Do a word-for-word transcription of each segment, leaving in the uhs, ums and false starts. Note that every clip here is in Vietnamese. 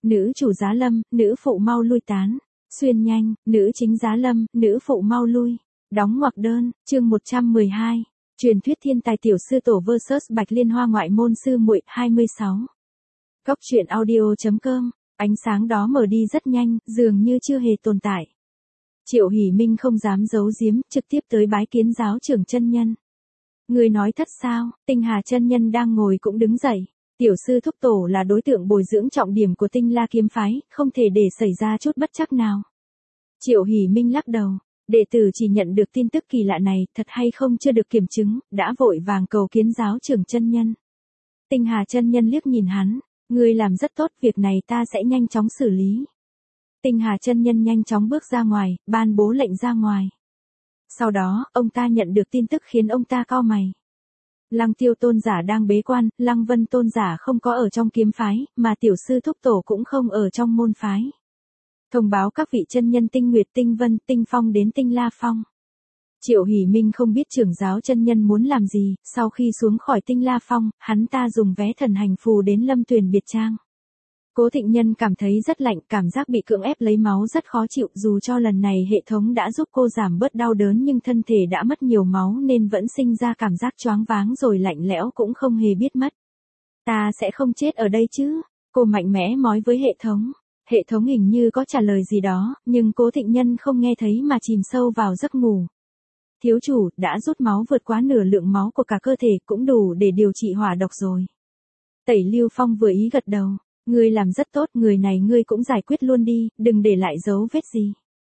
Nữ chủ giá lâm, nữ phụ mau lui tán. Xuyên nhanh, nữ chính giá lâm, nữ phụ mau lui. Đóng ngoặc đơn, chương một trăm mười hai. Truyền thuyết thiên tài tiểu sư tổ versus Bạch Liên Hoa ngoại môn sư muội hai mươi sáu. Góc truyện audio.com, ánh sáng đó mở đi rất nhanh, dường như chưa hề tồn tại. Triệu Hỷ Minh không dám giấu giếm, trực tiếp tới bái kiến giáo trưởng chân nhân. Người nói thật sao? Tinh Hà chân nhân đang ngồi cũng đứng dậy. Tiểu sư thúc tổ là đối tượng bồi dưỡng trọng điểm của Tinh La kiếm phái, không thể để xảy ra chút bất trắc nào. Triệu Hỷ Minh lắc đầu. Đệ tử chỉ nhận được tin tức kỳ lạ này, thật hay không chưa được kiểm chứng, đã vội vàng cầu kiến giáo trưởng chân nhân. Tinh Hà chân nhân liếc nhìn hắn, ngươi làm rất tốt, việc này ta sẽ nhanh chóng xử lý. Tinh Hà chân nhân nhanh chóng bước ra ngoài, ban bố lệnh ra ngoài. Sau đó, ông ta nhận được tin tức khiến ông ta cau mày. Lăng Tiêu tôn giả đang bế quan, Lăng Vân tôn giả không có ở trong kiếm phái, mà tiểu sư thúc tổ cũng không ở trong môn phái. Thông báo các vị chân nhân Tinh Nguyệt, Tinh Vân, Tinh Phong đến Tinh La Phong. Triệu Hỷ Minh không biết trưởng giáo chân nhân muốn làm gì, sau khi xuống khỏi Tinh La Phong, hắn ta dùng vé thần hành phù đến Lâm Tuyền biệt trang. Cố Thịnh Nhân cảm thấy rất lạnh, cảm giác bị cưỡng ép lấy máu rất khó chịu, dù cho lần này hệ thống đã giúp cô giảm bớt đau đớn nhưng thân thể đã mất nhiều máu nên vẫn sinh ra cảm giác choáng váng rồi lạnh lẽo cũng không hề biết mất. Ta sẽ không chết ở đây chứ? Cô mạnh mẽ nói với hệ thống. Hệ thống hình như có trả lời gì đó, nhưng Cố Thịnh Nhân không nghe thấy mà chìm sâu vào giấc ngủ. Thiếu chủ, đã rút máu vượt quá nửa lượng máu của cả cơ thể cũng đủ để điều trị hỏa độc rồi. Tẩy Lưu Phong vừa ý gật đầu. Ngươi làm rất tốt, người này ngươi cũng giải quyết luôn đi, đừng để lại dấu vết gì.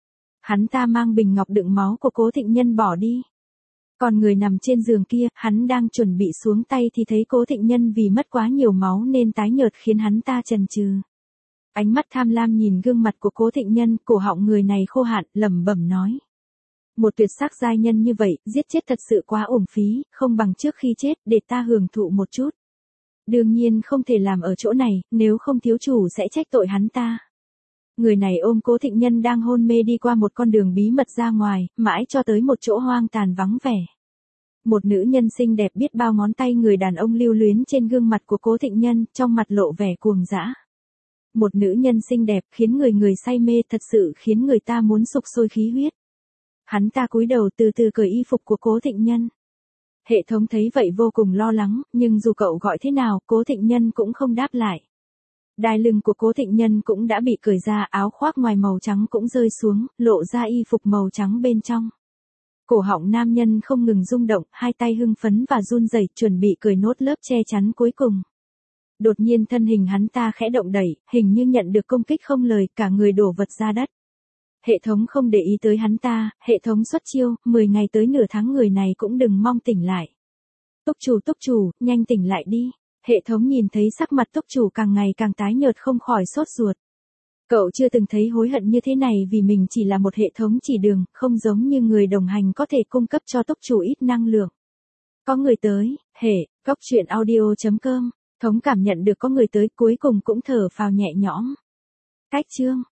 Hắn ta mang bình ngọc đựng máu của Cố Thịnh Nhân bỏ đi. Còn người nằm trên giường kia, hắn đang chuẩn bị xuống tay thì thấy Cố Thịnh Nhân vì mất quá nhiều máu nên tái nhợt khiến hắn ta chần chừ. Ánh mắt tham lam nhìn gương mặt của Cố Thịnh Nhân, cổ họng người này khô hạn, lẩm bẩm nói. Một tuyệt sắc giai nhân như vậy, giết chết thật sự quá uổng phí, không bằng trước khi chết, để ta hưởng thụ một chút. Đương nhiên không thể làm ở chỗ này, nếu không thiếu chủ sẽ trách tội hắn ta. Người này ôm Cố Thịnh Nhân đang hôn mê đi qua một con đường bí mật ra ngoài, mãi cho tới một chỗ hoang tàn vắng vẻ. Một nữ nhân xinh đẹp biết bao ngón tay người đàn ông lưu luyến trên gương mặt của Cố Thịnh Nhân, trong mặt lộ vẻ cuồng dã. Một nữ nhân xinh đẹp khiến người người say mê, thật sự khiến người ta muốn sục sôi khí huyết. Hắn ta cúi đầu từ từ cởi y phục của Cố Thịnh Nhân. Hệ thống thấy vậy vô cùng lo lắng, nhưng dù cậu gọi thế nào, Cố Thịnh Nhân cũng không đáp lại. Đai lưng của Cố Thịnh Nhân cũng đã bị cởi ra, áo khoác ngoài màu trắng cũng rơi xuống, lộ ra y phục màu trắng bên trong. Cổ họng nam nhân không ngừng rung động, hai tay hưng phấn và run rẩy, chuẩn bị cởi nốt lớp che chắn cuối cùng. Đột nhiên thân hình hắn ta khẽ động đẩy, hình như nhận được công kích không lời, cả người đổ vật ra đất. Hệ thống không để ý tới hắn ta, hệ thống xuất chiêu, mười ngày tới nửa tháng người này cũng đừng mong tỉnh lại. Túc chủ túc chủ, nhanh tỉnh lại đi. Hệ thống nhìn thấy sắc mặt túc chủ càng ngày càng tái nhợt không khỏi sốt ruột. Cậu chưa từng thấy hối hận như thế này vì mình chỉ là một hệ thống chỉ đường, không giống như người đồng hành có thể cung cấp cho túc chủ ít năng lượng. Có người tới, hệ, góc truyện audio.com, thống cảm nhận được có người tới cuối cùng cũng thở phào nhẹ nhõm. Cách chương.